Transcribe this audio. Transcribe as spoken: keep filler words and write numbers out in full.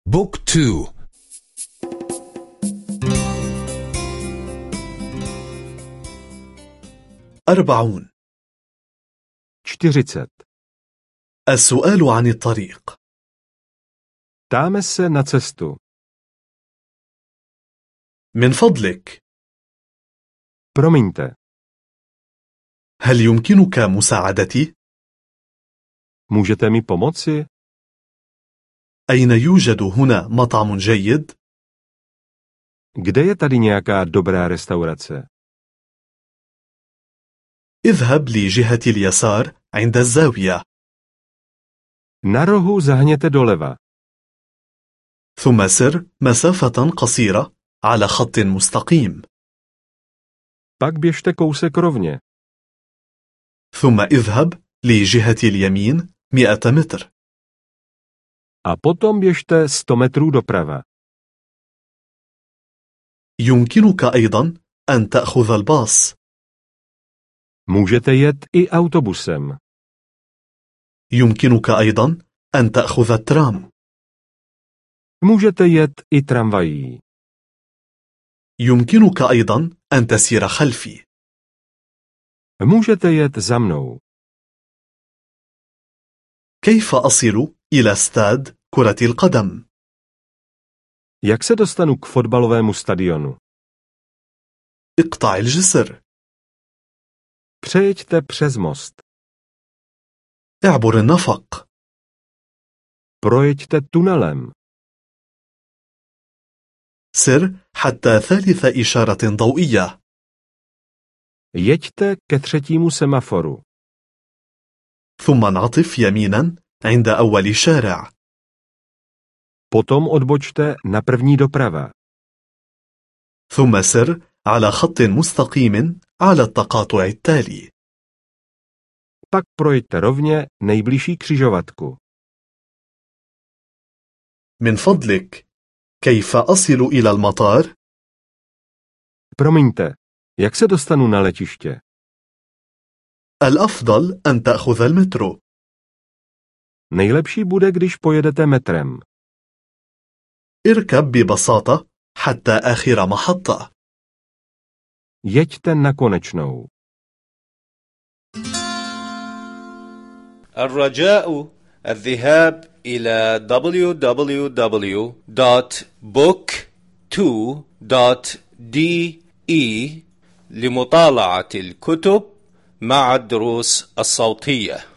بوك تو. أربعون. čtyřicet. السؤال عن الطريق. Ptáme se na cestu. من فضلك، Promiňte, هل يمكنك مساعدتي؟ můžete mi pomoci? أين يوجد هنا مطعم جيد؟ Kde je tady nějaká dobrá restaurace? اذهب لجهة اليسار عند الزاوية، Na rohu zahněte doleva. ثم سر مسافة قصيرة على خط مستقيم، Pak běžte kousek rovně. ثم اذهب لجهة اليمين مئة متر، A potom běžte sto metrů doprava. يمكنك أيضا أن تأخذ الباص، Můžete jet i autobusem. يمكنك أيضا أن تأخذ الترام، Můžete jet i tramvají. يمكنك أيضا أن تسير خلفي. Můžete jet za mnou. كيف أصل إلى استاد كرة القدم؟ Jak se dostanu k fotbalovému stadionu? اقطع الجسر، Přejeďte přes most. اعبر النفق، Projeďte tunelem. سر حتى ثالث إشارة ضوئية، Jeďte ke třetímu semaforu. ثم انعطف يمينا عند أول شارع، Potom odbočte na první doprava. ثم سر على خط مستقيم على التقاطع التالي. Pak projďte rovně nejbližší křižovatku. من فضلك، كيف أصل إلى المطار؟ Promiňte, jak se dostanu na letiště? الأفضل أن تأخذ المترو. Nejlepší bude, když pojedete metrem. اركب ببساطة حتى آخر محطة. Jeďte na konečnou. الرجاء الذهاب إلى دبليو دبليو دبليو دوت بوك تو دوت دي إي لمطالعة الكتب مع الدروس الصوتية.